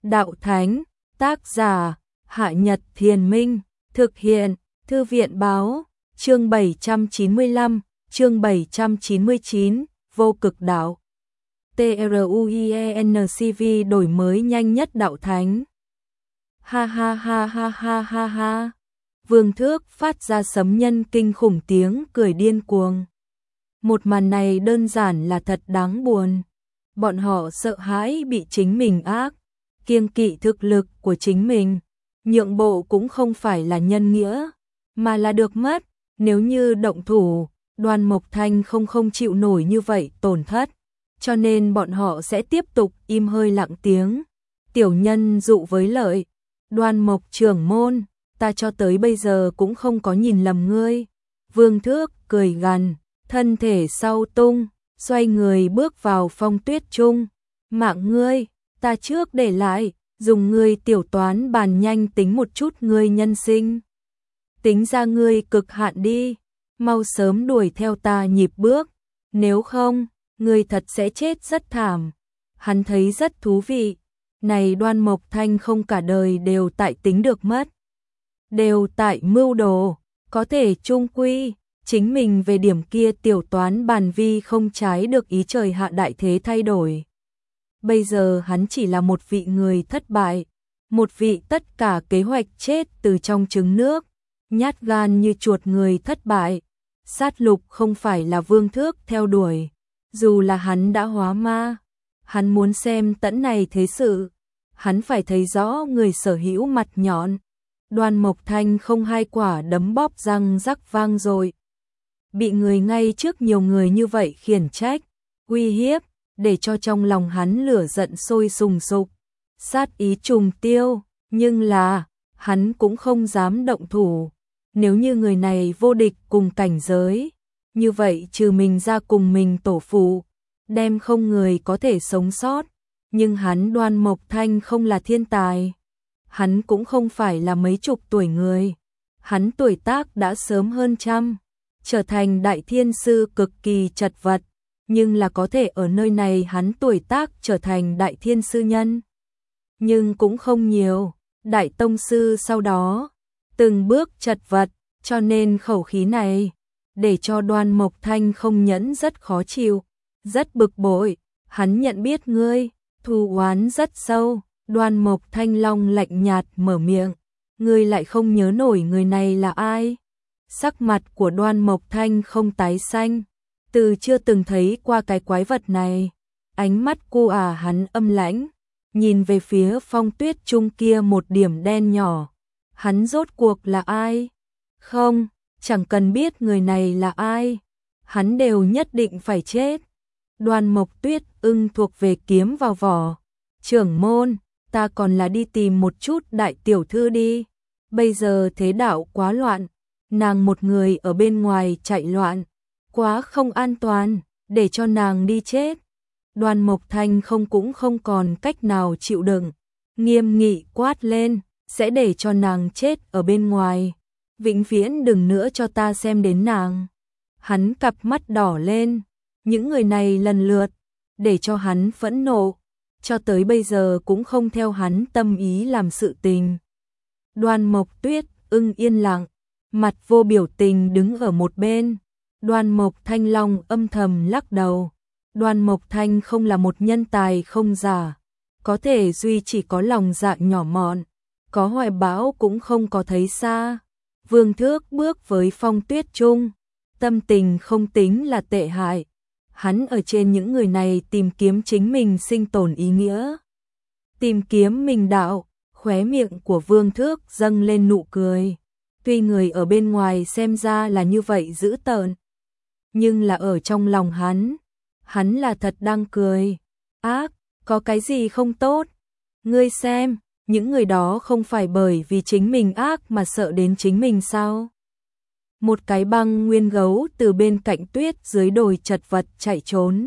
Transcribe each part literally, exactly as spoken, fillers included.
Đạo Thánh, tác giả, Hạ Nhật Thiền Minh, thực hiện, Thư viện Báo, chương bảy trăm chín mươi lăm, chương bảy trăm chín mươi chín, Vô Cực Đạo. TRUIENCV đổi mới nhanh nhất Đạo Thánh. Ha ha ha ha ha ha ha. Vương Thước phát ra sấm nhân kinh khủng tiếng cười điên cuồng. Một màn này đơn giản là thật đáng buồn. Bọn họ sợ hãi bị chính mình ác, kiêng kỵ thực lực của chính mình. Nhượng bộ cũng không phải là nhân nghĩa, mà là được mất. Nếu như động thủ, Đoan Mộc Thanh không không chịu nổi như vậy tổn thất. Cho nên bọn họ sẽ tiếp tục im hơi lặng tiếng. Tiểu nhân dụ với lợi. Đoan Mộc trưởng môn, ta cho tới bây giờ cũng không có nhìn lầm ngươi. Vương Thước cười gằn, thân thể sau tung, xoay người bước vào Phong Tuyết Trung. Mạng ngươi, ta trước để lại, dùng ngươi tiểu toán bàn nhanh tính một chút ngươi nhân sinh. Tính ra ngươi cực hạn đi, mau sớm đuổi theo ta nhịp bước, nếu không, ngươi thật sẽ chết rất thảm. Hắn thấy rất thú vị, này Đoan Mộc Thanh không cả đời đều tại tính được mất. Đều tại mưu đồ, có thể chung quy, chính mình về điểm kia tiểu toán bàn vi không trái được ý trời hạ đại thế thay đổi. Bây giờ hắn chỉ là một vị người thất bại, một vị tất cả kế hoạch chết từ trong trứng nước, nhát gan như chuột người thất bại. Sát lục không phải là Vương Thước theo đuổi, dù là hắn đã hóa ma, hắn muốn xem tẫn này thế sự, hắn phải thấy rõ người sở hữu mặt nhọn. Đoan Mộc Thanh không hai quả đấm bóp răng rắc vang rồi. Bị người ngay trước nhiều người như vậy khiển trách, uy hiếp, để cho trong lòng hắn lửa giận sôi sùng sục, sát ý trùng tiêu, nhưng là, hắn cũng không dám động thủ. Nếu như người này vô địch cùng cảnh giới, như vậy trừ mình ra cùng mình tổ phụ, đem không người có thể sống sót. Nhưng hắn Đoan Mộc Thanh không là thiên tài, hắn cũng không phải là mấy chục tuổi người, hắn tuổi tác đã sớm hơn trăm, trở thành đại thiên sư cực kỳ chật vật, nhưng là có thể ở nơi này hắn tuổi tác trở thành đại thiên sư nhân. Nhưng cũng không nhiều, đại tông sư sau đó, từng bước chật vật, cho nên khẩu khí này, để cho Đoan Mộc Thanh không nhẫn rất khó chịu, rất bực bội, hắn nhận biết ngươi, thù oán rất sâu. Đoan Mộc Thanh long lạnh nhạt mở miệng, ngươi lại không nhớ nổi người này là ai? Sắc mặt của Đoan Mộc Thanh không tái xanh, từ chưa từng thấy qua cái quái vật này. Ánh mắt cu à hắn âm lãnh, nhìn về phía Phong Tuyết Trung kia một điểm đen nhỏ. Hắn rốt cuộc là ai? Không, chẳng cần biết người này là ai, hắn đều nhất định phải chết. Đoan Mộc Tuyết ưng thuộc về kiếm vào vỏ. Trưởng môn, ta còn là đi tìm một chút đại tiểu thư đi. Bây giờ thế đạo quá loạn, nàng một người ở bên ngoài chạy loạn, quá không an toàn, để cho nàng đi chết. Đoan Mộc Thanh không cũng không còn cách nào chịu đựng, nghiêm nghị quát lên, sẽ để cho nàng chết ở bên ngoài. Vĩnh viễn đừng nữa cho ta xem đến nàng. Hắn cặp mắt đỏ lên, những người này lần lượt, để cho hắn phẫn nộ, cho tới bây giờ cũng không theo hắn tâm ý làm sự tình. Đoan Mộc Tuyết ưng yên lặng, mặt vô biểu tình đứng ở một bên. Đoan Mộc Thanh long âm thầm lắc đầu. Đoan Mộc Thanh không là một nhân tài không giả, có thể duy chỉ có lòng dạ nhỏ mọn, có hoài bão cũng không có thấy xa. Vương Thước bước với Phong Tuyết Trung, tâm tình không tính là tệ hại. Hắn ở trên những người này tìm kiếm chính mình sinh tồn ý nghĩa, tìm kiếm mình đạo. Khóe miệng của Vương Thước dâng lên nụ cười. Tuy người ở bên ngoài xem ra là như vậy dữ tợn, nhưng là ở trong lòng hắn, hắn là thật đang cười. Ác, có cái gì không tốt? Ngươi xem, những người đó không phải bởi vì chính mình ác mà sợ đến chính mình sao? Một cái băng nguyên gấu từ bên cạnh tuyết dưới đồi chật vật chạy trốn.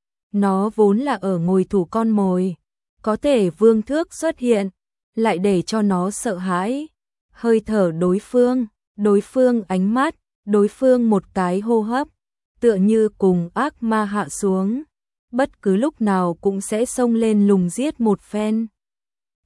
Nó vốn là ở ngồi thủ con mồi, có thể Vương Thước xuất hiện, lại để cho nó sợ hãi. Hơi thở đối phương, đối phương ánh mắt, đối phương một cái hô hấp, tựa như cùng ác ma hạ xuống, bất cứ lúc nào cũng sẽ xông lên lùng giết một phen.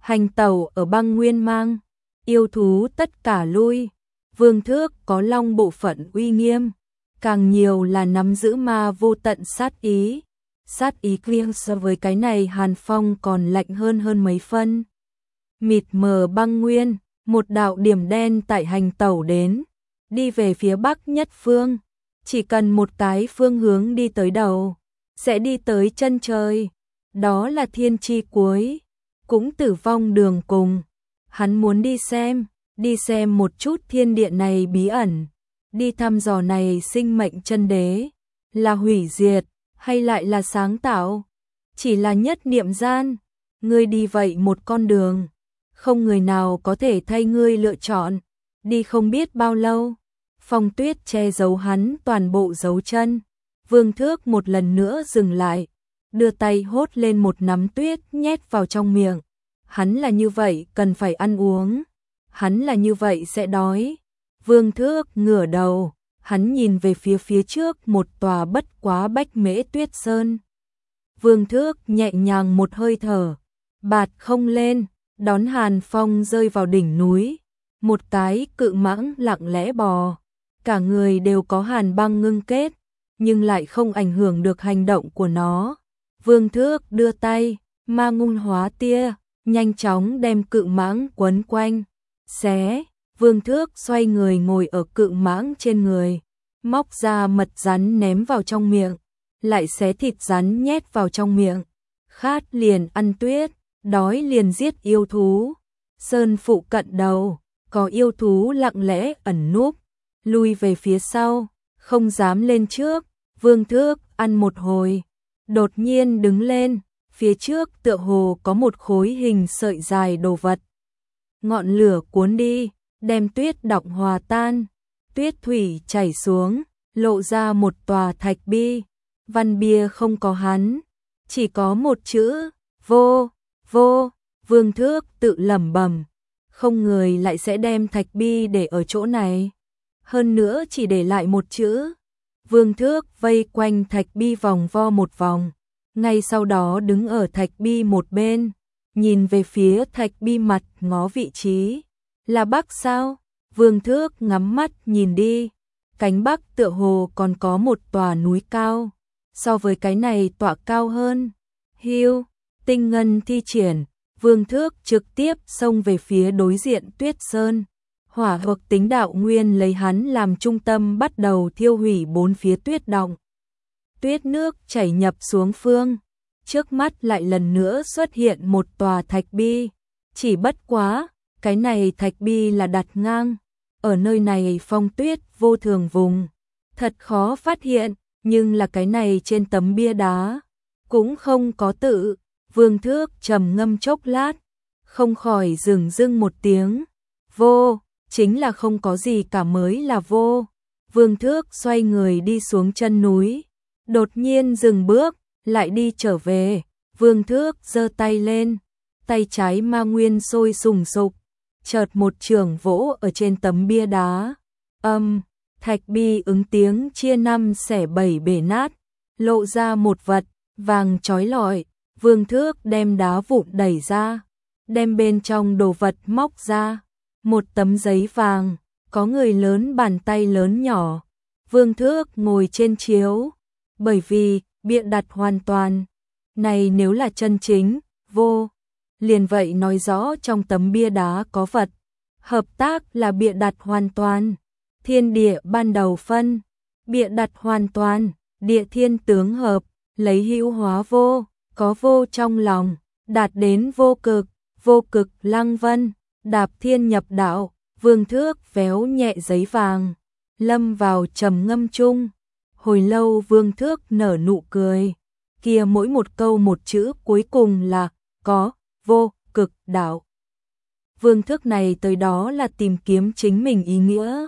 Hành tẩu ở băng nguyên mang, yêu thú tất cả lui. Vương Thước có long bộ phận uy nghiêm, càng nhiều là nắm giữ ma vô tận sát ý. Sát ý riêng so với cái này Hàn Phong còn lạnh hơn hơn mấy phân. Mịt mờ băng nguyên, một đạo điểm đen tại hành tẩu đến, đi về phía bắc nhất phương. Chỉ cần một cái phương hướng đi tới đầu, sẽ đi tới chân trời. Đó là thiên chi cuối, cũng tử vong đường cùng. Hắn muốn đi xem, đi xem một chút thiên địa này bí ẩn, đi thăm dò này sinh mệnh chân đế, là hủy diệt, hay lại là sáng tạo, chỉ là nhất niệm gian. Ngươi đi vậy một con đường, không người nào có thể thay ngươi lựa chọn, đi không biết bao lâu. Phong tuyết che giấu hắn toàn bộ dấu chân. Vương Thước một lần nữa dừng lại, đưa tay hốt lên một nắm tuyết nhét vào trong miệng. Hắn là như vậy cần phải ăn uống, hắn là như vậy sẽ đói. Vương Thước ngửa đầu, hắn nhìn về phía phía trước một tòa bất quá Bách Mễ Tuyết Sơn. Vương Thước nhẹ nhàng một hơi thở, bạt không lên, đón Hàn Phong rơi vào đỉnh núi. Một cái cự mãng lặng lẽ bò, cả người đều có hàn băng ngưng kết, nhưng lại không ảnh hưởng được hành động của nó. Vương Thước đưa tay, ma ngôn hóa tia, nhanh chóng đem cự mãng quấn quanh, xé. Vương Thước xoay người ngồi ở cự mãng trên người, móc ra mật rắn ném vào trong miệng, lại xé thịt rắn nhét vào trong miệng. Khát liền ăn tuyết, đói liền giết yêu thú. Sơn phụ cận đầu, có yêu thú lặng lẽ ẩn núp, lui về phía sau, không dám lên trước. Vương Thước ăn một hồi, đột nhiên đứng lên, phía trước tựa hồ có một khối hình sợi dài đồ vật. Ngọn lửa cuốn đi, đem tuyết đọng hòa tan, tuyết thủy chảy xuống, lộ ra một tòa thạch bi. Văn bia không có hắn, chỉ có một chữ, vô, vô. Vương Thước tự lẩm bẩm, không người lại sẽ đem thạch bi để ở chỗ này. Hơn nữa chỉ để lại một chữ. Vương Thước vây quanh thạch bi vòng vo một vòng, ngay sau đó đứng ở thạch bi một bên, nhìn về phía thạch bi mặt ngó vị trí. Là bắc sao? Vương Thước ngắm mắt nhìn đi, cánh bắc tựa hồ còn có một tòa núi cao, so với cái này tọa cao hơn. Hưu, tinh ngân thi triển, Vương Thước trực tiếp xông về phía đối diện Tuyết Sơn. Hỏa hoặc tính đạo nguyên lấy hắn làm trung tâm bắt đầu thiêu hủy bốn phía tuyết động. Tuyết nước chảy nhập xuống phương, trước mắt lại lần nữa xuất hiện một tòa thạch bi. Chỉ bất quá, cái này thạch bi là đặt ngang, ở nơi này phong tuyết vô thường vùng, thật khó phát hiện, nhưng là cái này trên tấm bia đá, cũng không có tự. Vương Thước trầm ngâm chốc lát, không khỏi dừng dưng một tiếng, vô, chính là không có gì cả mới là vô. Vương Thước xoay người đi xuống chân núi, đột nhiên dừng bước, lại đi trở về. Vương Thước giơ tay lên, tay trái ma nguyên sôi sùng sục, chợt một trường vỗ ở trên tấm bia đá. Âm, thạch bi ứng tiếng chia năm xẻ bảy bể nát, lộ ra một vật vàng chói lọi. Vương Thước đem đá vụn đẩy ra, đem bên trong đồ vật móc ra, một tấm giấy vàng, có người lớn bàn tay lớn nhỏ. Vương Thước ngồi trên chiếu, bởi vì bịa đặt hoàn toàn. Này nếu là chân chính, vô, liền vậy nói rõ trong tấm bia đá có vật. Hợp tác là bịa đặt hoàn toàn. Thiên địa ban đầu phân, bịa đặt hoàn toàn, địa thiên tướng hợp, lấy hữu hóa vô, có vô trong lòng, đạt đến vô cực, vô cực lăng vân, đạp thiên nhập đạo. Vương Thước véo nhẹ giấy vàng, lâm vào trầm ngâm chung. Hồi lâu Vương Thước nở nụ cười, kia mỗi một câu một chữ cuối cùng là có, vô, cực, đạo. Vương Thước này tới đó là tìm kiếm chính mình ý nghĩa,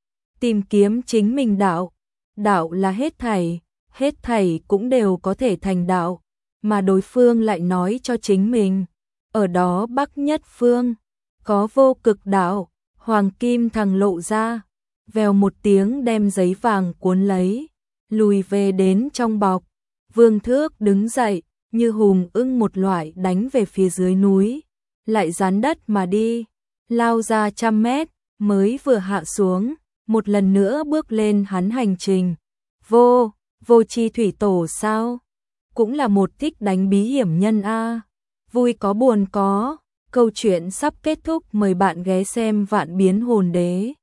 tìm kiếm chính mình đạo. Đạo là hết thảy, hết thảy cũng đều có thể thành đạo, mà đối phương lại nói cho chính mình, ở đó bắc nhất phương, có vô cực đạo. Hoàng kim thằng lộ ra, vèo một tiếng đem giấy vàng cuốn lấy, lùi về đến trong bọc. Vương Thước đứng dậy, như hùng ưng một loại đánh về phía dưới núi. lại dán đất mà đi, lao ra trăm mét, mới vừa hạ xuống, một lần nữa bước lên hắn hành trình. Vô, vô chi thủy tổ sao? Cũng là một thích đánh bí hiểm nhân a. Vui có buồn có, câu chuyện sắp kết thúc, mời bạn ghé xem Vạn Biến Hồn Đế.